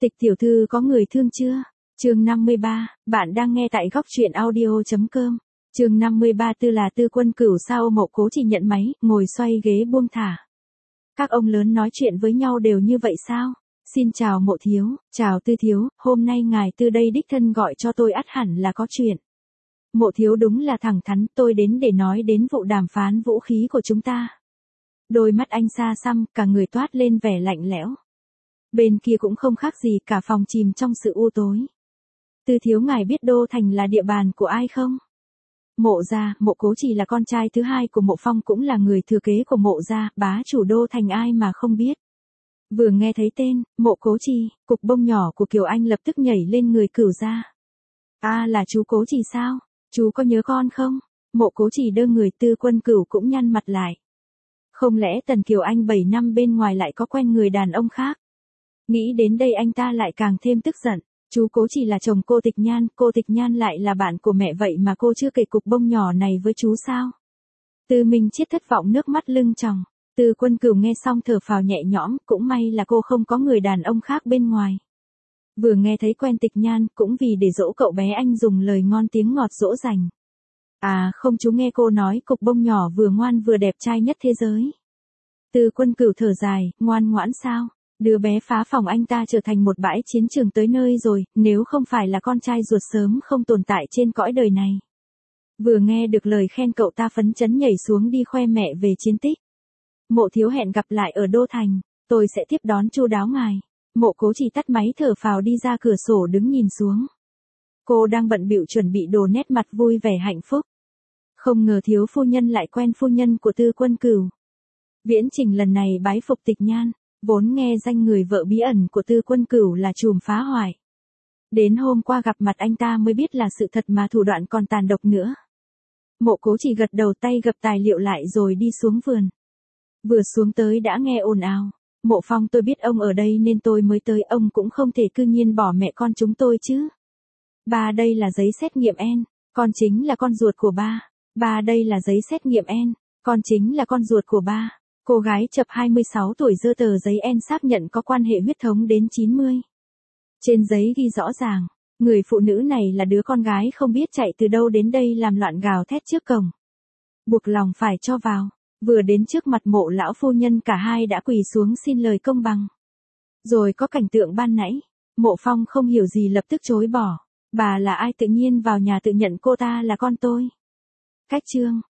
Tịch tiểu thư có người thương chưa? Chương 53, bạn đang nghe tại góc truyện audio.com. Chương 53 Tư là Tư Quân Cửu sao Mộ Cố Chỉ nhận máy, ngồi xoay ghế buông thả. Các ông lớn nói chuyện với nhau đều như vậy sao? Xin chào Mộ thiếu, chào Tư thiếu, hôm nay ngài Tư đây đích thân gọi cho tôi ắt hẳn là có chuyện. Mộ thiếu đúng là thẳng thắn, tôi đến để nói đến vụ đàm phán vũ khí của chúng ta. Đôi mắt anh xa xăm, cả người toát lên vẻ lạnh lẽo. Bên kia cũng không khác gì, cả phòng chìm trong sự u tối. Tư thiếu, ngài biết Đô Thành là địa bàn của ai không? Mộ gia, Mộ Cố Chỉ là con trai thứ hai của Mộ Phong, cũng là người thừa kế của Mộ gia, bá chủ Đô Thành ai mà không biết. Vừa nghe thấy tên Mộ Cố Chỉ, cục bông nhỏ của Kiều Anh lập tức nhảy lên người Cửu gia. À, là chú Cố Chỉ sao? Chú có nhớ con không? Mộ Cố Chỉ đơ người, Tư Quân Cửu cũng nhăn mặt lại. Không lẽ Tần Kiều Anh 7 năm bên ngoài lại có quen người đàn ông khác? Nghĩ đến đây anh ta lại càng thêm tức giận. Chú Cố Chỉ là chồng cô Tịch Nhan lại là bạn của mẹ, vậy mà cô chưa kể cục bông nhỏ này với chú sao? Tư Minh Chiết thất vọng nước mắt lưng tròng. Tư Quân Cửu nghe xong thở phào nhẹ nhõm, cũng may là cô không có người đàn ông khác bên ngoài. Vừa nghe thấy quen Tịch Nhan, cũng vì để dỗ cậu bé anh dùng lời ngon tiếng ngọt dỗ dành. À không, chú nghe cô nói cục bông nhỏ vừa ngoan vừa đẹp trai nhất thế giới. Tư Quân Cửu thở dài, ngoan ngoãn sao? Đứa bé phá phòng anh ta trở thành một bãi chiến trường tới nơi rồi, nếu không phải là con trai ruột sớm không tồn tại trên cõi đời này. Vừa nghe được lời khen, cậu ta phấn chấn nhảy xuống đi khoe mẹ về chiến tích. Mộ thiếu hẹn gặp lại ở Đô Thành, tôi sẽ tiếp đón chu đáo ngài. Mộ Cố Chỉ tắt máy thở phào đi ra cửa sổ đứng nhìn xuống. Cô đang bận bịu chuẩn bị đồ, nét mặt vui vẻ hạnh phúc. Không ngờ thiếu phu nhân lại quen phu nhân của Tư Quân Cửu. Viễn Trình lần này bái phục Tịch Nhan, vốn nghe danh người vợ bí ẩn của Tư Quân Cửu là trùm phá hoại. Đến hôm qua gặp mặt anh ta mới biết là sự thật, mà thủ đoạn còn tàn độc nữa. Mộ Cố Chỉ gật đầu, tay gập tài liệu lại rồi đi xuống vườn. Vừa xuống tới đã nghe ồn ào. Mộ Phong, tôi biết ông ở đây nên tôi mới tới, ông cũng không thể cư nhiên bỏ mẹ con chúng tôi chứ. Ba, đây là giấy xét nghiệm N, con chính là con ruột của ba. Ba, đây là giấy xét nghiệm N, con chính là con ruột của ba. Cô gái chập 26 tuổi giơ tờ giấy N xác nhận có quan hệ huyết thống đến 90. Trên giấy ghi rõ ràng, người phụ nữ này là đứa con gái không biết chạy từ đâu đến đây làm loạn gào thét trước cổng. Buộc lòng phải cho vào. Vừa đến trước mặt Mộ lão phu nhân, cả hai đã quỳ xuống xin lời công bằng. Rồi có cảnh tượng ban nãy, Mộ Phong không hiểu gì lập tức chối bỏ. Bà là ai tự nhiên vào nhà tự nhận cô ta là con tôi? Cách chương.